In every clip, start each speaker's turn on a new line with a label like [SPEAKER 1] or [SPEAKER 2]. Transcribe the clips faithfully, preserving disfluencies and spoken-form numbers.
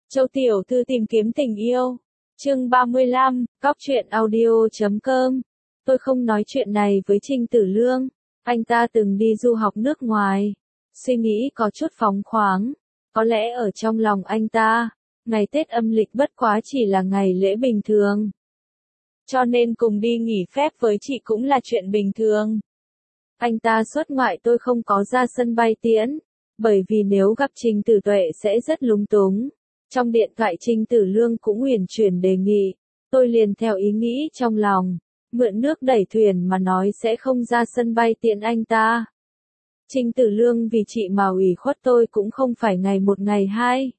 [SPEAKER 1] Châu Tiểu Thư tìm kiếm tình yêu. Chương ba mươi lăm, cóc truyện audio chấm com. Tôi không nói chuyện này với Trinh Tử Lương. Anh ta từng đi du học nước ngoài. Suy nghĩ có chút phóng khoáng. Có lẽ ở trong lòng anh ta, ngày Tết âm lịch bất quá chỉ là ngày lễ bình thường. Cho nên cùng đi nghỉ phép với chị cũng là chuyện bình thường. Anh ta xuất ngoại tôi không có ra sân bay tiễn. Bởi vì nếu gặp Trình Tử Tuệ sẽ rất lúng túng. Trong điện thoại Trinh Tử Lương cũng uyển chuyển đề nghị, tôi liền theo ý nghĩ trong lòng, mượn nước đẩy thuyền mà nói sẽ không ra sân bay tiện anh ta. Trinh Tử Lương vì chị mà ủy khuất tôi cũng không phải ngày một ngày hai.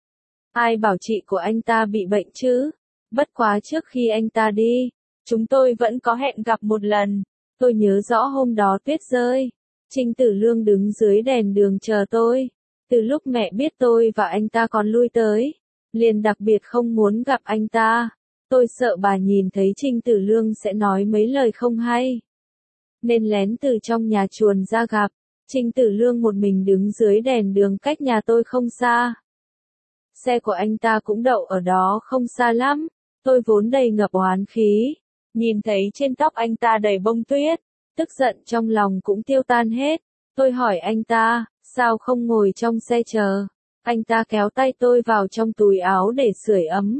[SPEAKER 1] Ai bảo chị của anh ta bị bệnh chứ? Bất quá trước khi anh ta đi, chúng tôi vẫn có hẹn gặp một lần. Tôi nhớ rõ hôm đó tuyết rơi. Trinh Tử Lương đứng dưới đèn đường chờ tôi. Từ lúc mẹ biết tôi và anh ta còn lui tới, liền đặc biệt không muốn gặp anh ta. Tôi sợ bà nhìn thấy Trinh Tử Lương sẽ nói mấy lời không hay. Nên lén từ trong nhà chuồn ra gặp. Trinh Tử Lương một mình đứng dưới đèn đường cách nhà tôi không xa. Xe của anh ta cũng đậu ở đó không xa lắm. Tôi vốn đầy ngập oán khí. Nhìn thấy trên tóc anh ta đầy bông tuyết. Tức giận trong lòng cũng tiêu tan hết. Tôi hỏi anh ta, sao không ngồi trong xe chờ? Anh ta kéo tay tôi vào trong túi áo để sưởi ấm.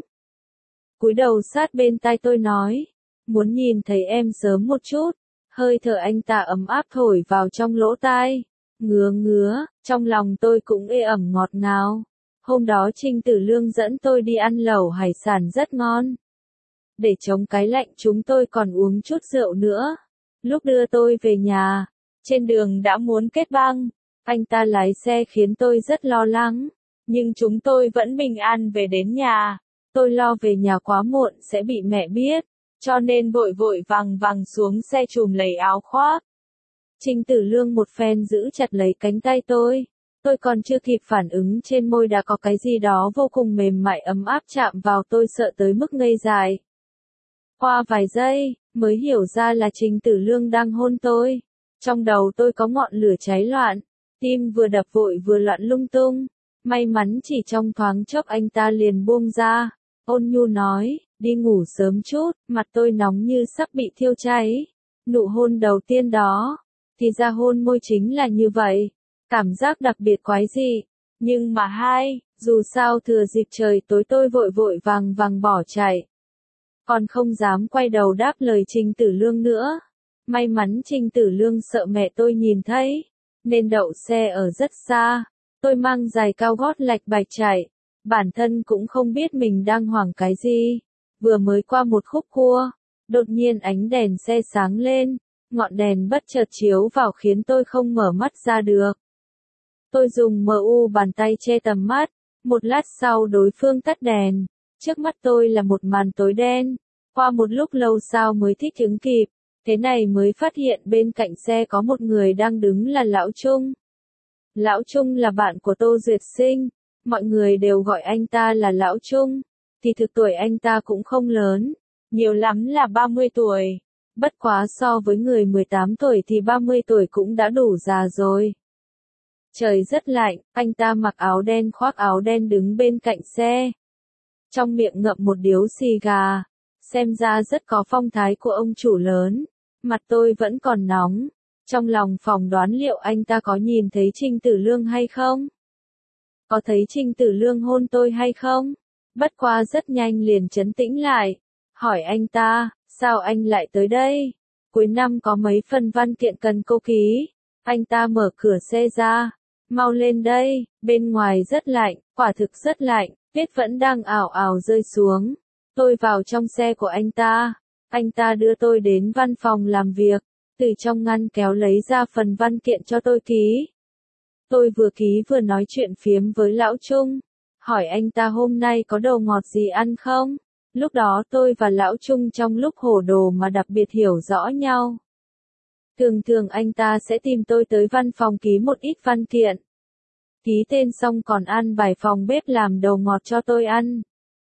[SPEAKER 1] Cúi đầu sát bên tai tôi nói, muốn nhìn thấy em sớm một chút. Hơi thở anh ta ấm áp thổi vào trong lỗ tai. Ngứa ngứa, trong lòng tôi cũng ê ẩm ngọt ngào. Hôm đó Trinh Tử Lương dẫn tôi đi ăn lẩu hải sản rất ngon. Để chống cái lạnh chúng tôi còn uống chút rượu nữa. Lúc đưa tôi về nhà, trên đường đã muốn kết băng. Anh ta lái xe khiến tôi rất lo lắng, nhưng chúng tôi vẫn bình an về đến nhà. Tôi lo về nhà quá muộn sẽ bị mẹ biết, cho nên vội vội vàng vàng xuống xe trùm lấy áo khoác. Trinh Tử Lương một phen giữ chặt lấy cánh tay tôi. Tôi còn chưa kịp phản ứng trên môi đã có cái gì đó vô cùng mềm mại ấm áp chạm vào tôi sợ tới mức ngây dại. Qua vài giây, mới hiểu ra là Trinh Tử Lương đang hôn tôi. Trong đầu tôi có ngọn lửa cháy loạn. Tim vừa đập vội vừa loạn lung tung. May mắn chỉ trong thoáng chốc anh ta liền buông ra. Ôn nhu nói, đi ngủ sớm chút, mặt tôi nóng như sắp bị thiêu cháy. Nụ hôn đầu tiên đó, thì ra hôn môi chính là như vậy. Cảm giác đặc biệt quái dị. Nhưng mà hai, dù sao thừa dịp trời tối tôi vội vội vàng vàng bỏ chạy. Còn không dám quay đầu đáp lời Trinh Tử Lương nữa. May mắn Trinh Tử Lương sợ mẹ tôi nhìn thấy. Nên đậu xe ở rất xa. Tôi mang giày cao gót lạch bạch chạy. Bản thân cũng không biết mình đang hoảng cái gì. Vừa mới qua một khúc cua. Đột nhiên ánh đèn xe sáng lên. Ngọn đèn bất chợt chiếu vào khiến tôi không mở mắt ra được. Tôi dùng mờ u bàn tay che tầm mắt. Một lát sau đối phương tắt đèn. Trước mắt tôi là một màn tối đen. Qua một lúc lâu sau mới thích ứng kịp. Thế này mới phát hiện bên cạnh xe có một người đang đứng là Lão Trung. Lão Trung là bạn của Tô Duyệt Sinh. Mọi người đều gọi anh ta là Lão Trung. Thì thực tuổi anh ta cũng không lớn. Nhiều lắm là ba mươi tuổi. Bất quá so với người mười tám tuổi thì ba mươi tuổi cũng đã đủ già rồi. Trời rất lạnh, anh ta mặc áo đen khoác áo đen đứng bên cạnh xe. Trong miệng ngậm một điếu xì gà. Xem ra rất có phong thái của ông chủ lớn. Mặt tôi vẫn còn nóng. Trong lòng phỏng đoán liệu anh ta có nhìn thấy Trinh Tử Lương hay không? Có thấy Trinh Tử Lương hôn tôi hay không? Bất quá rất nhanh liền trấn tĩnh lại. Hỏi anh ta, sao anh lại tới đây? Cuối năm có mấy phần văn kiện cần cô ký. Anh ta mở cửa xe ra. Mau lên đây, bên ngoài rất lạnh, quả thực rất lạnh, tuyết vẫn đang ảo ảo rơi xuống. Tôi vào trong xe của anh ta. Anh ta đưa tôi đến văn phòng làm việc. Từ trong ngăn kéo lấy ra phần văn kiện cho tôi ký. Tôi vừa ký vừa nói chuyện phiếm với Lão Trung. Hỏi anh ta hôm nay có đồ ngọt gì ăn không? Lúc đó tôi và Lão Trung trong lúc hổ đồ mà đặc biệt hiểu rõ nhau. Thường thường anh ta sẽ tìm tôi tới văn phòng ký một ít văn kiện. Ký tên xong còn ăn bài phòng bếp làm đồ ngọt cho tôi ăn.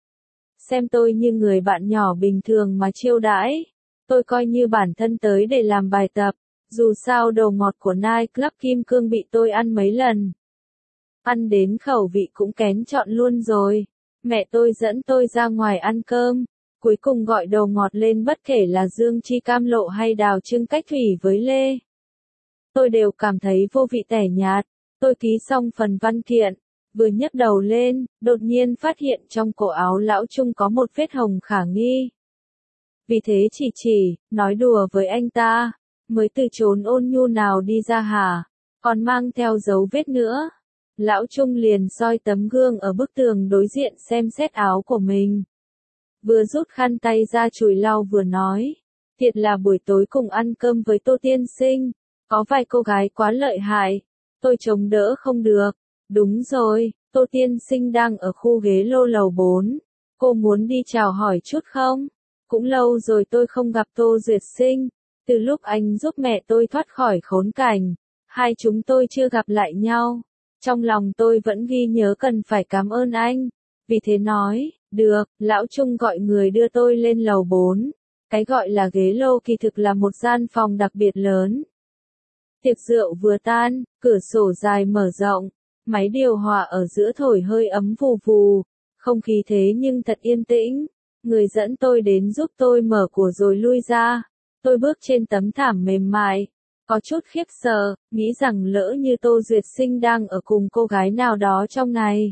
[SPEAKER 1] Xem tôi như người bạn nhỏ bình thường mà chiêu đãi. Tôi coi như bản thân tới để làm bài tập. Dù sao đồ ngọt của Night Club Kim Cương bị tôi ăn mấy lần. Ăn đến khẩu vị cũng kén chọn luôn rồi. Mẹ tôi dẫn tôi ra ngoài ăn cơm, cuối cùng gọi đồ ngọt lên bất kể là dương chi cam lộ hay đào trưng cách thủy với lê. Tôi đều cảm thấy vô vị tẻ nhạt. Tôi ký xong phần văn kiện, vừa nhấc đầu lên, đột nhiên phát hiện trong cổ áo lão Trung có một vết hồng khả nghi. Vì thế chỉ chỉ, nói đùa với anh ta, mới từ chốn ôn nhu nào đi ra hả, còn mang theo dấu vết nữa. Lão Trung liền soi tấm gương ở bức tường đối diện xem xét áo của mình. Vừa rút khăn tay ra chùi lau vừa nói, thiệt là buổi tối cùng ăn cơm với Tô Tiên Sinh, có vài cô gái quá lợi hại, tôi chống đỡ không được. Đúng rồi, Tô Tiên Sinh đang ở khu ghế lô lầu bốn, cô muốn đi chào hỏi chút không? Cũng lâu rồi tôi không gặp Tô Duyệt Sinh, từ lúc anh giúp mẹ tôi thoát khỏi khốn cảnh, hai chúng tôi chưa gặp lại nhau. Trong lòng tôi vẫn ghi nhớ cần phải cảm ơn anh, vì thế nói, được, lão Trung gọi người đưa tôi lên lầu bốn. Cái gọi là ghế lô kỳ thực là một gian phòng đặc biệt lớn. Tiệc rượu vừa tan, cửa sổ dài mở rộng, máy điều hòa ở giữa thổi hơi ấm vù vù, không khí thế nhưng thật yên tĩnh. Người dẫn tôi đến giúp tôi mở của rồi lui ra. Tôi bước trên tấm thảm mềm mại, có chút khiếp sợ, nghĩ rằng lỡ như Tô Duyệt Sinh đang ở cùng cô gái nào đó trong này.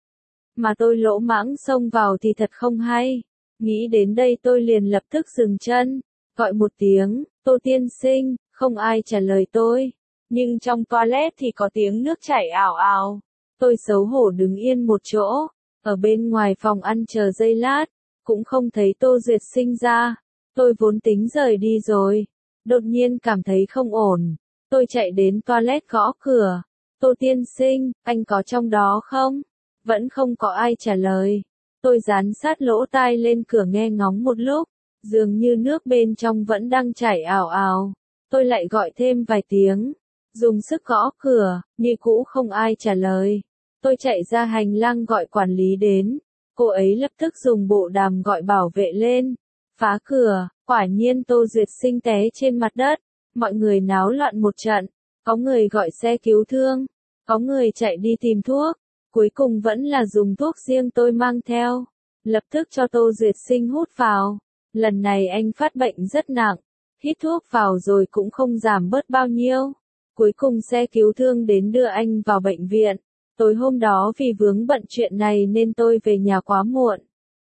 [SPEAKER 1] Mà tôi lỗ mãng xông vào thì thật không hay. Nghĩ đến đây tôi liền lập tức dừng chân, gọi một tiếng, Tô Tiên Sinh, không ai trả lời tôi. Nhưng trong toilet thì có tiếng nước chảy ào ào. Tôi xấu hổ đứng yên một chỗ, ở bên ngoài phòng ăn chờ giây lát, cũng không thấy Tô Duyệt Sinh ra. Tôi vốn tính rời đi rồi, đột nhiên cảm thấy không ổn. Tôi chạy đến toilet gõ cửa. Tô Tiên Sinh, anh có trong đó không? Vẫn không có ai trả lời. Tôi dán sát lỗ tai lên cửa nghe ngóng một lúc, dường như nước bên trong vẫn đang chảy ào ào. Tôi lại gọi thêm vài tiếng, dùng sức gõ cửa, như cũ không ai trả lời. Tôi chạy ra hành lang gọi quản lý đến, cô ấy lập tức dùng bộ đàm gọi bảo vệ lên, phá cửa, quả nhiên Tô Duyệt Sinh té trên mặt đất, mọi người náo loạn một trận, có người gọi xe cứu thương, có người chạy đi tìm thuốc, cuối cùng vẫn là dùng thuốc riêng tôi mang theo, lập tức cho Tô Duyệt Sinh hút vào. Lần này anh phát bệnh rất nặng, hít thuốc vào rồi cũng không giảm bớt bao nhiêu. Cuối cùng xe cứu thương đến đưa anh vào bệnh viện. Tối hôm đó vì vướng bận chuyện này nên tôi về nhà quá muộn.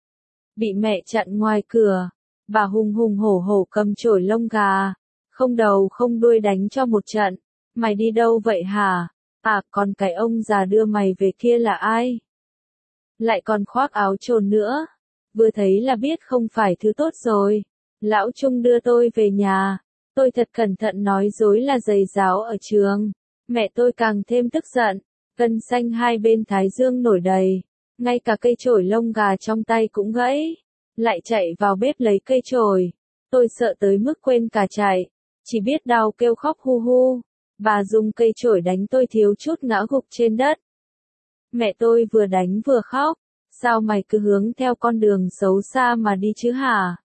[SPEAKER 1] Bị mẹ chặn ngoài cửa, bà hùng hùng hổ hổ cầm chổi lông gà, không đầu không đuôi đánh cho một trận. Mày đi đâu vậy hả? À, còn cái ông già đưa mày về kia là ai? Lại còn khoác áo trồn nữa. Vừa thấy là biết không phải thứ tốt rồi. Lão Trung đưa tôi về nhà. Tôi thật cẩn thận nói dối là giày giáo ở trường. Mẹ tôi càng thêm tức giận. Gân xanh hai bên thái dương nổi đầy. Ngay cả cây chổi lông gà trong tay cũng gãy. Lại chạy vào bếp lấy cây chổi. Tôi sợ tới mức quên cả chạy. Chỉ biết đau kêu khóc hu hu. Bà dùng cây chổi đánh tôi thiếu chút ngã gục trên đất. Mẹ tôi vừa đánh vừa khóc. Sao mày cứ hướng theo con đường xấu xa mà đi chứ hả?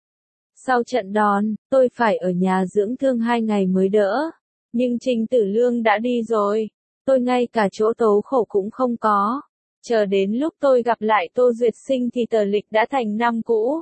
[SPEAKER 1] Sau trận đòn, tôi phải ở nhà dưỡng thương hai ngày mới đỡ. Nhưng Trình Tử Lương đã đi rồi. Tôi ngay cả chỗ tố khổ cũng không có. Chờ đến lúc tôi gặp lại Tô Duyệt Sinh thì tờ lịch đã thành năm cũ.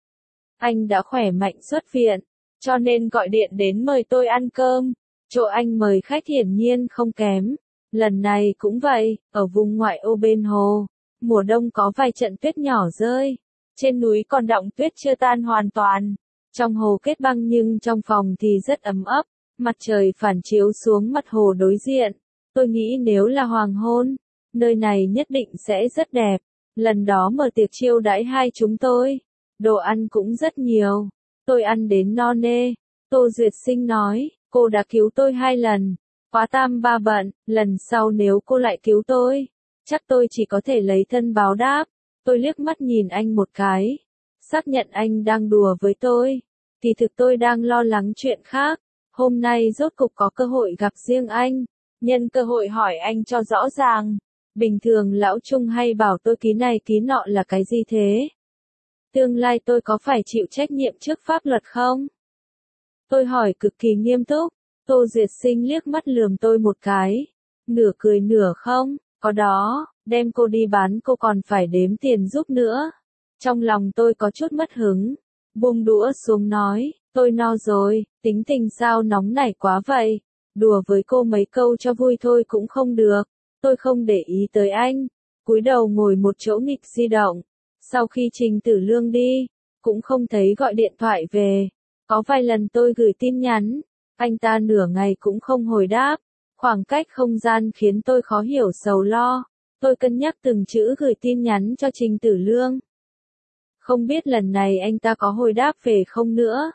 [SPEAKER 1] Anh đã khỏe mạnh xuất viện, cho nên gọi điện đến mời tôi ăn cơm. Chỗ anh mời khách hiển nhiên không kém. Lần này cũng vậy, ở vùng ngoại ô bên hồ. Mùa đông có vài trận tuyết nhỏ rơi. Trên núi còn đọng tuyết chưa tan hoàn toàn. Trong hồ kết băng nhưng trong phòng thì rất ấm ấp. Mặt trời phản chiếu xuống mặt hồ đối diện. Tôi nghĩ nếu là hoàng hôn, nơi này nhất định sẽ rất đẹp. Lần đó mở tiệc chiêu đãi hai chúng tôi. Đồ ăn cũng rất nhiều. Tôi ăn đến no nê. Tô Duyệt Sinh nói, cô đã cứu tôi hai lần. Quá tam ba bận, lần sau nếu cô lại cứu tôi, chắc tôi chỉ có thể lấy thân báo đáp. Tôi liếc mắt nhìn anh một cái. Xác nhận anh đang đùa với tôi. Thì thực tôi đang lo lắng chuyện khác. Hôm nay rốt cục có cơ hội gặp riêng anh. Nhân cơ hội hỏi anh cho rõ ràng. Bình thường lão Trung hay bảo tôi ký này ký nọ là cái gì thế? Tương lai tôi có phải chịu trách nhiệm trước pháp luật không? Tôi hỏi cực kỳ nghiêm túc. Tô Duyệt Sinh liếc mắt lườm tôi một cái. Nửa cười nửa không, có đó, Đem cô đi bán cô còn phải đếm tiền giúp nữa. Trong lòng tôi có chút mất hứng. Buông đũa xuống nói, tôi no rồi, tính tình sao nóng nảy quá vậy. Đùa với cô mấy câu cho vui thôi cũng không được. Tôi không để ý tới anh. Cúi đầu ngồi một chỗ nghịch di động. Sau khi Trình Tử Lương đi, cũng không thấy gọi điện thoại về. Có vài lần tôi gửi tin nhắn, anh ta nửa ngày cũng không hồi đáp. Khoảng cách không gian khiến tôi khó hiểu sầu lo. Tôi cân nhắc từng chữ gửi tin nhắn cho Trình Tử Lương. Không biết lần này anh ta có hồi đáp về không nữa.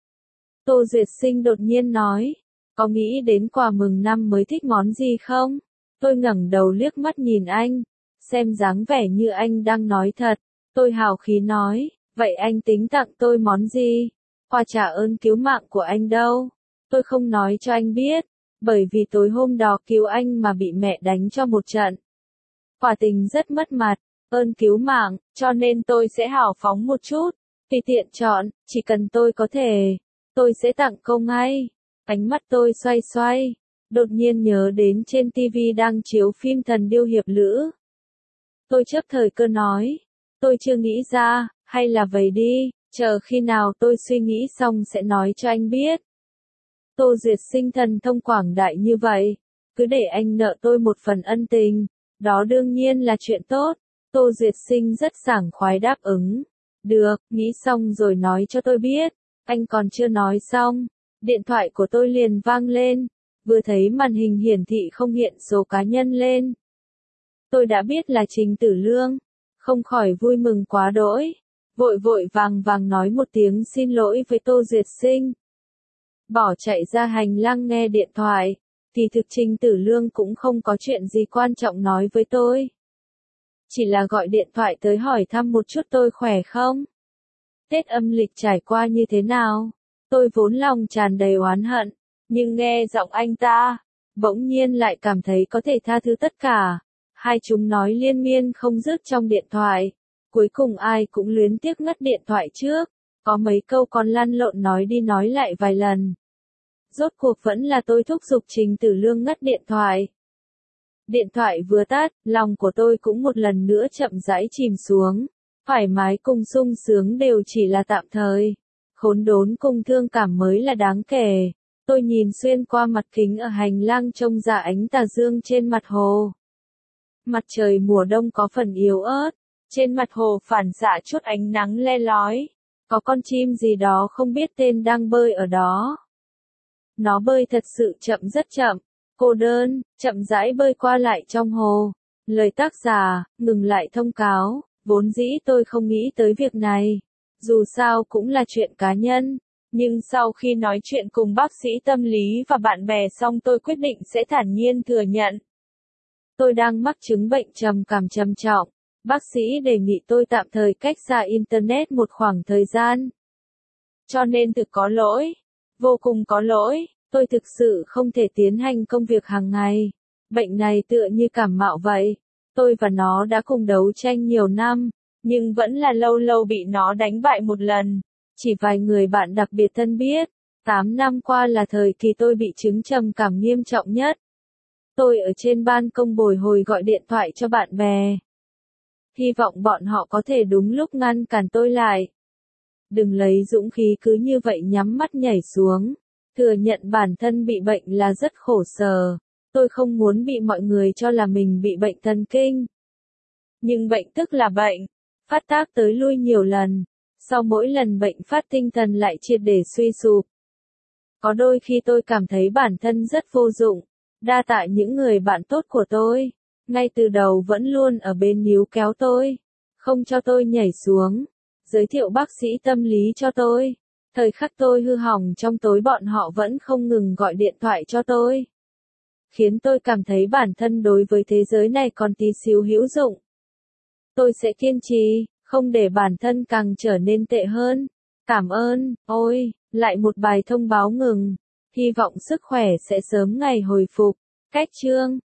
[SPEAKER 1] Tô Duyệt Sinh đột nhiên nói, có nghĩ đến quà mừng năm mới thích món gì không? Tôi ngẩng đầu liếc mắt nhìn anh, xem dáng vẻ như anh đang nói thật. Tôi hào khí nói, vậy anh tính tặng tôi món gì? Quà trả ơn cứu mạng của anh đâu? Tôi không nói cho anh biết, bởi vì tối hôm đó cứu anh mà bị mẹ đánh cho một trận. Quả tình rất mất mặt, ơn cứu mạng, cho nên tôi sẽ hào phóng một chút. Tùy tiện chọn, chỉ cần tôi có thể, tôi sẽ tặng cô ngay. Ánh mắt tôi xoay xoay, đột nhiên nhớ đến trên ti vi đang chiếu phim Thần Điêu Hiệp Lữ. Tôi chớp thời cơ nói, tôi chưa nghĩ ra, hay là vậy đi, chờ khi nào tôi suy nghĩ xong sẽ nói cho anh biết. Tô Duyệt Sinh thần thông quảng đại như vậy, cứ để anh nợ tôi một phần ân tình, đó đương nhiên là chuyện tốt. Tô Duyệt Sinh rất sảng khoái đáp ứng. Được, nghĩ xong rồi nói cho tôi biết. Anh còn chưa nói xong, điện thoại của tôi liền vang lên, vừa thấy màn hình hiển thị không hiện số cá nhân lên. Tôi đã biết là Trình Tử Lương, không khỏi vui mừng quá đỗi, vội vội vàng vàng nói một tiếng xin lỗi với Tô Duyệt Sinh. Bỏ chạy ra hành lang nghe điện thoại, thì thực Trình Tử Lương cũng không có chuyện gì quan trọng nói với tôi. Chỉ là gọi điện thoại tới hỏi thăm một chút tôi khỏe không? Tết âm lịch trải qua như thế nào? Tôi vốn lòng tràn đầy oán hận, nhưng nghe giọng anh ta, bỗng nhiên lại cảm thấy có thể tha thứ tất cả. Hai chúng nói liên miên không dứt trong điện thoại. Cuối cùng ai cũng luyến tiếc ngắt điện thoại trước. Có mấy câu còn lăn lộn nói đi nói lại vài lần. Rốt cuộc vẫn là tôi thúc giục Trình Tử Lương ngắt điện thoại. Điện thoại vừa tắt, lòng của tôi cũng một lần nữa chậm rãi chìm xuống. Thoải mái cùng sung sướng đều chỉ là tạm thời. Khốn đốn cùng thương cảm mới là đáng kể. Tôi nhìn xuyên qua mặt kính ở hành lang trông ra ánh tà dương trên mặt hồ. Mặt trời mùa đông có phần yếu ớt. Trên mặt hồ phản xạ chút ánh nắng le lói. Có con chim gì đó không biết tên đang bơi ở đó. Nó bơi thật sự chậm rất chậm. Cô đơn, chậm rãi bơi qua lại trong hồ. Lời tác giả, ngừng lại thông cáo. Vốn dĩ tôi không nghĩ tới việc này. Dù sao cũng là chuyện cá nhân. Nhưng sau khi nói chuyện cùng bác sĩ tâm lý và bạn bè xong tôi quyết định sẽ thản nhiên thừa nhận. Tôi đang mắc chứng bệnh trầm cảm trầm trọng. Bác sĩ đề nghị tôi tạm thời cách xa Internet một khoảng thời gian. Cho nên thực có lỗi. Vô cùng có lỗi. Tôi thực sự không thể tiến hành công việc hàng ngày. Bệnh này tựa như cảm mạo vậy. Tôi và nó đã cùng đấu tranh nhiều năm, nhưng vẫn là lâu lâu bị nó đánh bại một lần. Chỉ vài người bạn đặc biệt thân biết. Tám năm qua là thời kỳ tôi bị chứng trầm cảm nghiêm trọng nhất. Tôi ở trên ban công bồi hồi gọi điện thoại cho bạn bè. Hy vọng bọn họ có thể đúng lúc ngăn cản tôi lại. Đừng lấy dũng khí cứ như vậy nhắm mắt nhảy xuống. Thừa nhận bản thân bị bệnh là rất khổ sở. Tôi không muốn bị mọi người cho là mình bị bệnh thần kinh. Nhưng bệnh tức là bệnh. Phát tác tới lui nhiều lần. Sau mỗi lần bệnh phát tinh thần lại triệt để suy sụp. Có đôi khi tôi cảm thấy bản thân rất vô dụng. Đa tạ những người bạn tốt của tôi. Ngay từ đầu vẫn luôn ở bên níu kéo tôi. Không cho tôi nhảy xuống. Giới thiệu bác sĩ tâm lý cho tôi. Thời khắc tôi hư hỏng trong tối bọn họ vẫn không ngừng gọi điện thoại cho tôi. Khiến tôi cảm thấy bản thân đối với thế giới này còn tí xíu hữu dụng. Tôi sẽ kiên trì, không để bản thân càng trở nên tệ hơn. Cảm ơn, ôi, lại một bài thông báo ngừng. Hy vọng sức khỏe sẽ sớm ngày hồi phục. Cách chương